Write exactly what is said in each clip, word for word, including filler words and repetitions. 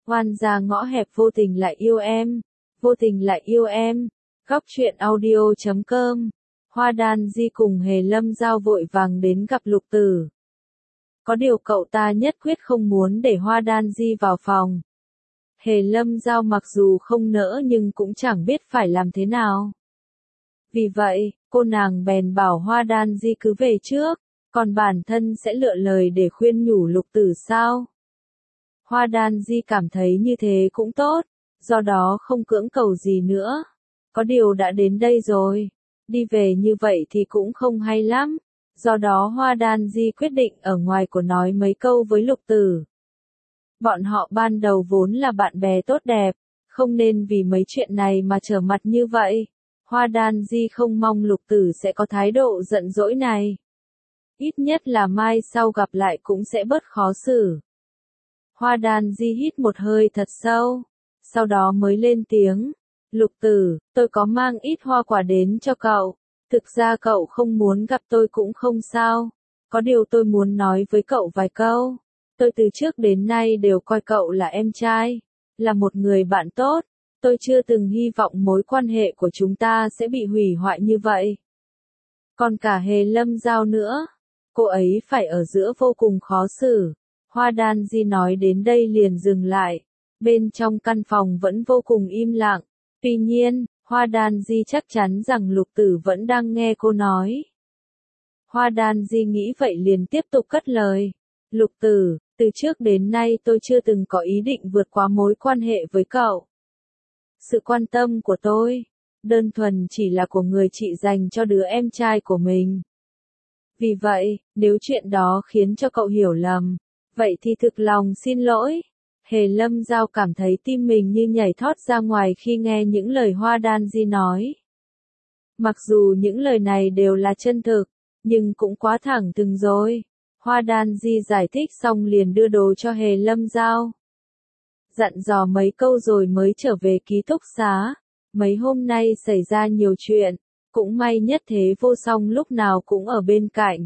Oan gia ngõ hẹp vô tình lại yêu em, vô tình lại yêu em. Góc truyện audio chấm com. Hoa Đan Di cùng Hề Lâm Giao vội vàng đến gặp Lục Tử. Có điều cậu ta nhất quyết không muốn để Hoa Đan Di vào phòng. Hề Lâm Giao mặc dù không nỡ nhưng cũng chẳng biết phải làm thế nào. Vì vậy, cô nàng bèn bảo Hoa Đan Di cứ về trước, còn bản thân sẽ lựa lời để khuyên nhủ Lục Tử sao. Hoa Đan Di cảm thấy như thế cũng tốt, do đó không cưỡng cầu gì nữa. Có điều đã đến đây rồi, đi về như vậy thì cũng không hay lắm. Do đó Hoa Đan Di quyết định ở ngoài của nói mấy câu với Lục Tử. Bọn họ ban đầu vốn là bạn bè tốt đẹp, không nên vì mấy chuyện này mà trở mặt như vậy. Hoa Đan Di không mong Lục Tử sẽ có thái độ giận dỗi này. Ít nhất là mai sau gặp lại cũng sẽ bớt khó xử. Hoa Đan Di hít một hơi thật sâu, sau đó mới lên tiếng. Lục Tử, tôi có mang ít hoa quả đến cho cậu. Thực ra cậu không muốn gặp tôi cũng không sao. Có điều tôi muốn nói với cậu vài câu. Tôi từ trước đến nay đều coi cậu là em trai, là một người bạn tốt. Tôi chưa từng hy vọng mối quan hệ của chúng ta sẽ bị hủy hoại như vậy. Còn cả Hề Lâm Giao nữa, cô ấy phải ở giữa vô cùng khó xử. Hoa Đan Di nói đến đây liền dừng lại. Bên trong căn phòng vẫn vô cùng im lặng. Tuy nhiên, Hoa Đan Di chắc chắn rằng Lục Tử vẫn đang nghe cô nói. Hoa Đan Di nghĩ vậy liền tiếp tục cất lời. Lục Tử, từ trước đến nay tôi chưa từng có ý định vượt qua mối quan hệ với cậu. Sự quan tâm của tôi, đơn thuần chỉ là của người chị dành cho đứa em trai của mình. Vì vậy, nếu chuyện đó khiến cho cậu hiểu lầm, vậy thì thực lòng xin lỗi. Hề Lâm Giao cảm thấy tim mình như nhảy thót ra ngoài khi nghe những lời Hoa Đan Di nói. Mặc dù những lời này đều là chân thực, nhưng cũng quá thẳng thừng rồi. Hoa Đan Di giải thích xong liền đưa đồ cho Hề Lâm Giao. Dặn dò mấy câu rồi mới trở về ký túc xá. Mấy hôm nay xảy ra nhiều chuyện, cũng may Nhất Thế Vô Song lúc nào cũng ở bên cạnh.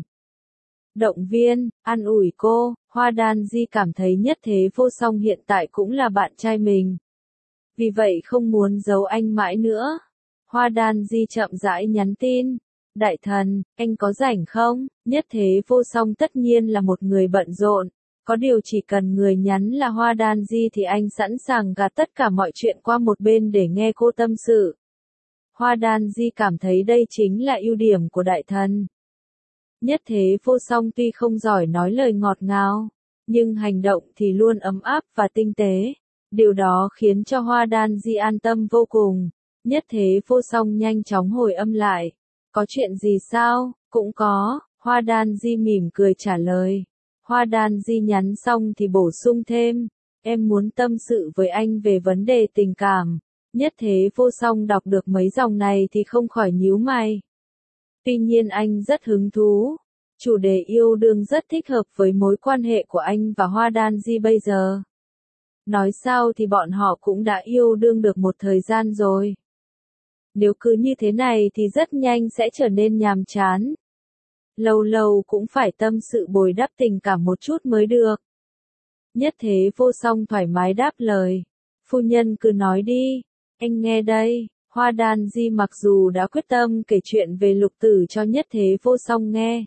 Động viên, an ủi cô, Hoa Đan Di cảm thấy Nhất Thế Vô Song hiện tại cũng là bạn trai mình. Vì vậy không muốn giấu anh mãi nữa. Hoa Đan Di chậm rãi nhắn tin. Đại thần, anh có rảnh không? Nhất Thế Vô Song tất nhiên là một người bận rộn. Có điều chỉ cần người nhắn là Hoa Đan Di thì anh sẵn sàng gạt tất cả mọi chuyện qua một bên để nghe cô tâm sự. Hoa Đan Di cảm thấy đây chính là ưu điểm của đại thần. Nhất Thế Vô Song tuy không giỏi nói lời ngọt ngào, nhưng hành động thì luôn ấm áp và tinh tế. Điều đó khiến cho Hoa Đan Di an tâm vô cùng. Nhất Thế Vô Song nhanh chóng hồi âm lại. Có chuyện gì sao? Cũng có, Hoa Đan Di mỉm cười trả lời. Hoa Đan Di nhắn xong thì bổ sung thêm. Em muốn tâm sự với anh về vấn đề tình cảm. Nhất Thế Vô Song đọc được mấy dòng này thì không khỏi nhíu mày. Tuy nhiên anh rất hứng thú. Chủ đề yêu đương rất thích hợp với mối quan hệ của anh và Hoa Đan Di bây giờ. Nói sao thì bọn họ cũng đã yêu đương được một thời gian rồi. Nếu cứ như thế này thì rất nhanh sẽ trở nên nhàm chán. Lâu lâu cũng phải tâm sự bồi đắp tình cảm một chút mới được. Nhất Thế Vô Song thoải mái đáp lời. Phu nhân cứ nói đi, anh nghe đây. Hoa Đan Di mặc dù đã quyết tâm kể chuyện về Lục Tử cho Nhất Thế Vô Song nghe,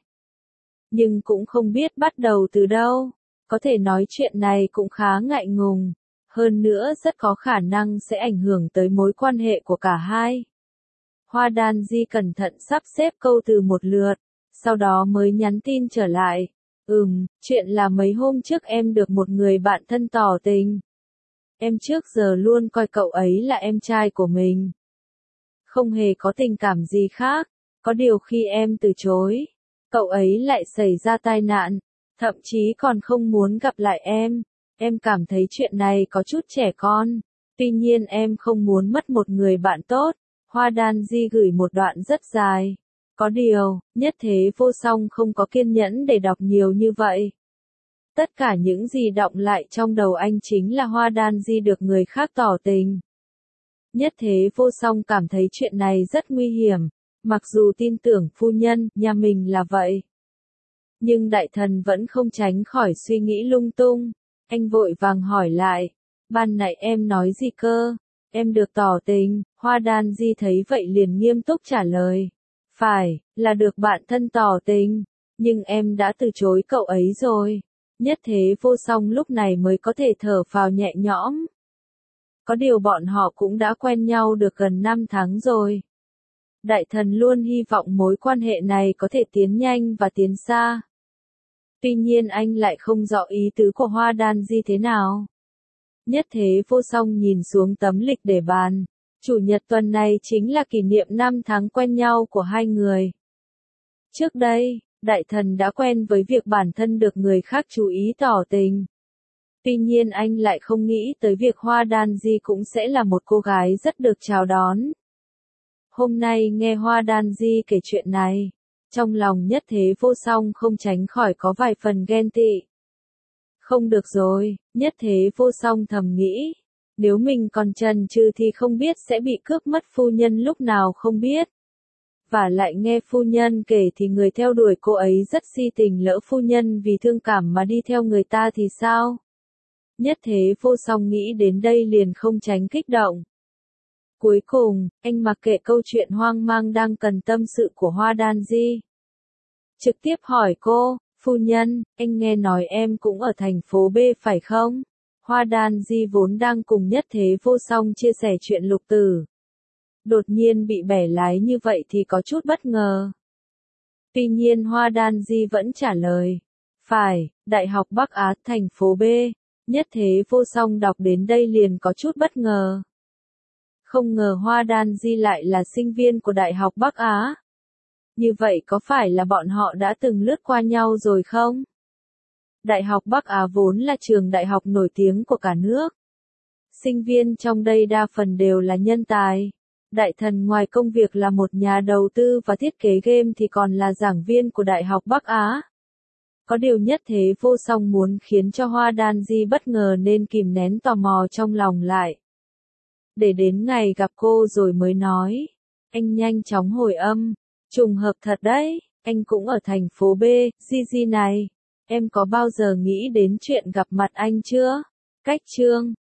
nhưng cũng không biết bắt đầu từ đâu. Có thể nói chuyện này cũng khá ngại ngùng, hơn nữa rất có khả năng sẽ ảnh hưởng tới mối quan hệ của cả hai. Hoa Đan Di cẩn thận sắp xếp câu từ một lượt, sau đó mới nhắn tin trở lại. Ừm, chuyện là mấy hôm trước em được một người bạn thân tỏ tình. Em trước giờ luôn coi cậu ấy là em trai của mình. Không hề có tình cảm gì khác, có điều khi em từ chối, cậu ấy lại xảy ra tai nạn, thậm chí còn không muốn gặp lại em. Em cảm thấy chuyện này có chút trẻ con, tuy nhiên em không muốn mất một người bạn tốt. Hoa Đan Di gửi một đoạn rất dài. Có điều, Nhất Thế Vô Song không có kiên nhẫn để đọc nhiều như vậy. Tất cả những gì đọng lại trong đầu anh chính là Hoa Đan Di được người khác tỏ tình. Nhất Thế Vô Song cảm thấy chuyện này rất nguy hiểm, mặc dù tin tưởng phu nhân, nhà mình là vậy. Nhưng đại thần vẫn không tránh khỏi suy nghĩ lung tung. Anh vội vàng hỏi lại, Ban nãy em nói gì cơ? Em được tỏ tình, Hoa Đan Di thấy vậy liền nghiêm túc trả lời. Phải, là được bạn thân tỏ tình, nhưng em đã từ chối cậu ấy rồi. Nhất Thế Vô Song lúc này mới có thể thở phào nhẹ nhõm. Có điều bọn họ cũng đã quen nhau được gần năm tháng rồi. Đại thần luôn hy vọng mối quan hệ này có thể tiến nhanh và tiến xa. Tuy nhiên anh lại không rõ ý tứ của Hoa Đan Di thế nào. Nhất Thế Vô Song nhìn xuống tấm lịch để bàn. Chủ nhật tuần này chính là kỷ niệm năm tháng quen nhau của hai người. Trước đây, đại thần đã quen với việc bản thân được người khác chú ý tỏ tình. Tuy nhiên anh lại không nghĩ tới việc Hoa Đan Di cũng sẽ là một cô gái rất được chào đón. Hôm nay nghe Hoa Đan Di kể chuyện này, trong lòng Nhất Thế Vô Song không tránh khỏi có vài phần ghen tị. Không được rồi, Nhất Thế Vô Song thầm nghĩ, nếu mình còn chần chừ thì không biết sẽ bị cướp mất phu nhân lúc nào không biết. Và lại nghe phu nhân kể thì người theo đuổi cô ấy rất si tình, lỡ phu nhân vì thương cảm mà đi theo người ta thì sao? Nhất Thế Vô Song nghĩ đến đây liền không tránh kích động. Cuối cùng, anh mặc kệ câu chuyện hoang mang đang cần tâm sự của Hoa Đan Di. Trực tiếp hỏi cô, phu nhân, anh nghe nói em cũng ở thành phố B phải không? Hoa Đan Di vốn đang cùng Nhất Thế Vô Song chia sẻ chuyện Lục Tử. Đột nhiên bị bẻ lái như vậy thì có chút bất ngờ. Tuy nhiên Hoa Đan Di vẫn trả lời. Phải, Đại học Bắc Á, thành phố B. Nhất Thế Vô Song đọc đến đây liền có chút bất ngờ. Không ngờ Hoa Đan Di lại là sinh viên của Đại học Bắc Á. Như vậy có phải là bọn họ đã từng lướt qua nhau rồi không? Đại học Bắc Á vốn là trường đại học nổi tiếng của cả nước. Sinh viên trong đây đa phần đều là nhân tài. Đại thần ngoài công việc là một nhà đầu tư và thiết kế game thì còn là giảng viên của Đại học Bắc Á. Có điều Nhất Thế Vô Song muốn khiến cho Hoa Đan Di bất ngờ nên kìm nén tò mò trong lòng lại. Để đến ngày gặp cô rồi mới nói. Anh nhanh chóng hồi âm. Trùng hợp thật đấy, anh cũng ở thành phố B, Gigi này. Em có bao giờ nghĩ đến chuyện gặp mặt anh chưa? Cách chương